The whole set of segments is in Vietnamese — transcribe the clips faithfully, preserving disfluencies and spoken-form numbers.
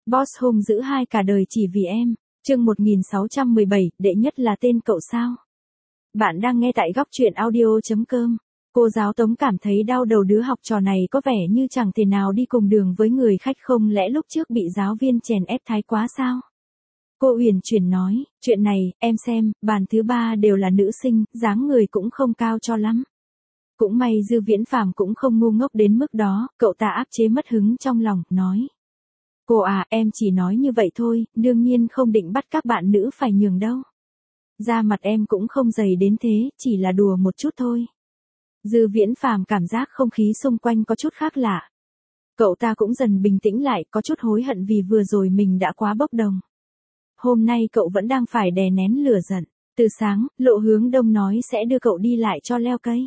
Boss hung dữ hai cả đời chỉ vì em. Chương một nghìn sáu trăm mười bảy, đệ nhất là tên cậu sao? Bạn đang nghe tại góc truyện audio chấm com. Cô giáo Tống cảm thấy đau đầu, đứa học trò này có vẻ như chẳng thể nào đi cùng đường với người khách, không lẽ lúc trước bị giáo viên chèn ép thái quá sao? Cô Huyền chuyển nói, chuyện này, em xem, bàn thứ ba đều là nữ sinh, dáng người cũng không cao cho lắm. Cũng may Dư Viễn Phàm cũng không ngu ngốc đến mức đó, cậu ta áp chế mất hứng trong lòng, nói. Cô à, em chỉ nói như vậy thôi, đương nhiên không định bắt các bạn nữ phải nhường đâu. Da mặt em cũng không dày đến thế, chỉ là đùa một chút thôi. Dư Viễn Phàm cảm giác không khí xung quanh có chút khác lạ. Cậu ta cũng dần bình tĩnh lại, có chút hối hận vì vừa rồi mình đã quá bốc đồng. Hôm nay cậu vẫn đang phải đè nén lửa giận. Từ sáng, Lộ Hướng Đông nói sẽ đưa cậu đi lại cho leo cây.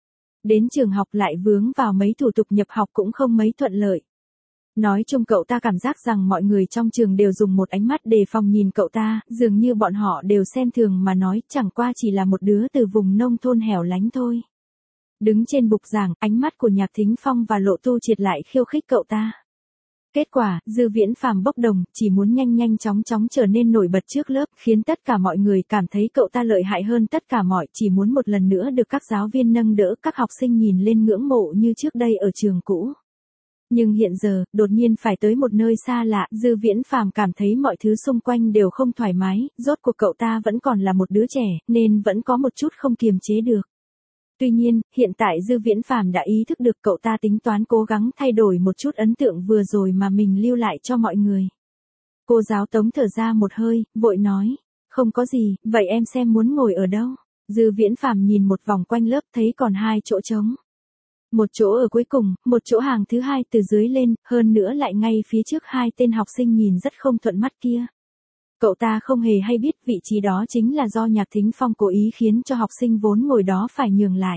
Đến trường học lại vướng vào mấy thủ tục nhập học cũng không mấy thuận lợi. Nói chung cậu ta cảm giác rằng mọi người trong trường đều dùng một ánh mắt đề phòng nhìn cậu ta, dường như bọn họ đều xem thường mà nói, chẳng qua chỉ là một đứa từ vùng nông thôn hẻo lánh thôi. Đứng trên bục giảng, ánh mắt của Nhạc Thính Phong và Lộ Tu Triệt lại khiêu khích cậu ta. Kết quả, Dư Viễn Phàm bốc đồng, chỉ muốn nhanh nhanh chóng chóng trở nên nổi bật trước lớp, khiến tất cả mọi người cảm thấy cậu ta lợi hại hơn tất cả mọi, chỉ muốn một lần nữa được các giáo viên nâng đỡ, các học sinh nhìn lên ngưỡng mộ như trước đây ở trường cũ. Nhưng hiện giờ, đột nhiên phải tới một nơi xa lạ, Dư Viễn Phàm cảm thấy mọi thứ xung quanh đều không thoải mái, rốt cuộc cậu ta vẫn còn là một đứa trẻ, nên vẫn có một chút không kiềm chế được. Tuy nhiên, hiện tại Dư Viễn Phàm đã ý thức được cậu ta tính toán cố gắng thay đổi một chút ấn tượng vừa rồi mà mình lưu lại cho mọi người. Cô giáo Tống thở ra một hơi, vội nói, không có gì, vậy em xem muốn ngồi ở đâu? Dư Viễn Phàm nhìn một vòng quanh lớp thấy còn hai chỗ trống. Một chỗ ở cuối cùng, một chỗ hàng thứ hai từ dưới lên, hơn nữa lại ngay phía trước hai tên học sinh nhìn rất không thuận mắt kia. Cậu ta không hề hay biết vị trí đó chính là do Nhạc Thính Phong cố ý khiến cho học sinh vốn ngồi đó phải nhường lại.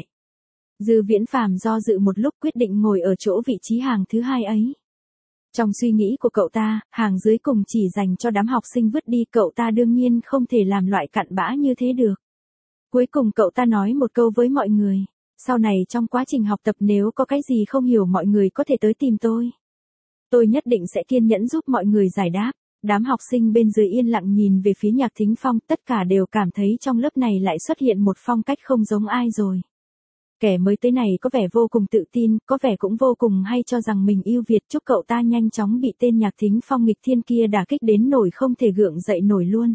Dư Viễn Phàm do dự một lúc quyết định ngồi ở chỗ vị trí hàng thứ hai ấy. Trong suy nghĩ của cậu ta, hàng dưới cùng chỉ dành cho đám học sinh vứt đi, cậu ta đương nhiên không thể làm loại cặn bã như thế được. Cuối cùng cậu ta nói một câu với mọi người, sau này trong quá trình học tập nếu có cái gì không hiểu mọi người có thể tới tìm tôi. Tôi nhất định sẽ kiên nhẫn giúp mọi người giải đáp. Đám học sinh bên dưới yên lặng nhìn về phía Nhạc Thính Phong, tất cả đều cảm thấy trong lớp này lại xuất hiện một phong cách không giống ai rồi. Kẻ mới tới này có vẻ vô cùng tự tin, có vẻ cũng vô cùng hay cho rằng mình ưu việt, chúc cậu ta nhanh chóng bị tên Nhạc Thính Phong nghịch thiên kia đả kích đến nổi không thể gượng dậy nổi luôn.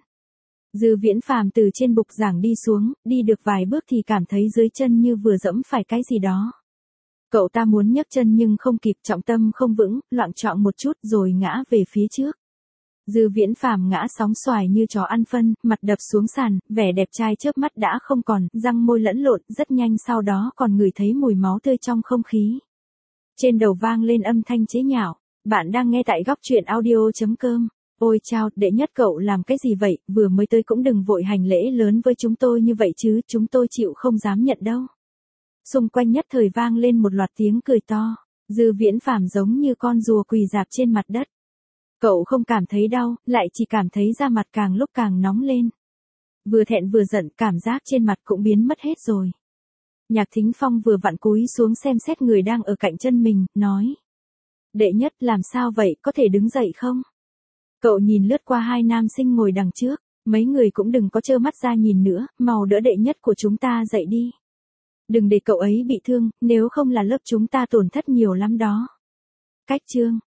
Dư Viễn Phàm từ trên bục giảng đi xuống, đi được vài bước thì cảm thấy dưới chân như vừa dẫm phải cái gì đó. Cậu ta muốn nhấc chân nhưng không kịp, trọng tâm không vững, loạng choạng một chút rồi ngã về phía trước. Dư Viễn Phàm ngã sóng xoài như chó ăn phân, mặt đập xuống sàn, vẻ đẹp trai chớp mắt đã không còn, răng môi lẫn lộn, rất nhanh sau đó còn ngửi thấy mùi máu tươi trong không khí. Trên đầu vang lên âm thanh chế nhạo, bạn đang nghe tại góc truyện audio chấm com. Ôi chao, đệ nhất cậu làm cái gì vậy, vừa mới tới cũng đừng vội hành lễ lớn với chúng tôi như vậy chứ, chúng tôi chịu không dám nhận đâu. Xung quanh nhất thời vang lên một loạt tiếng cười to, Dư Viễn Phàm giống như con rùa quỳ rạp trên mặt đất. Cậu không cảm thấy đau, lại chỉ cảm thấy da mặt càng lúc càng nóng lên. Vừa thẹn vừa giận, cảm giác trên mặt cũng biến mất hết rồi. Nhạc Thính Phong vừa vặn cúi xuống xem xét người đang ở cạnh chân mình, nói. Đệ nhất làm sao vậy, có thể đứng dậy không? Cậu nhìn lướt qua hai nam sinh ngồi đằng trước, mấy người cũng đừng có trơ mắt ra nhìn nữa, mau đỡ đệ nhất của chúng ta dậy đi. Đừng để cậu ấy bị thương, nếu không là lớp chúng ta tổn thất nhiều lắm đó. Cách chương.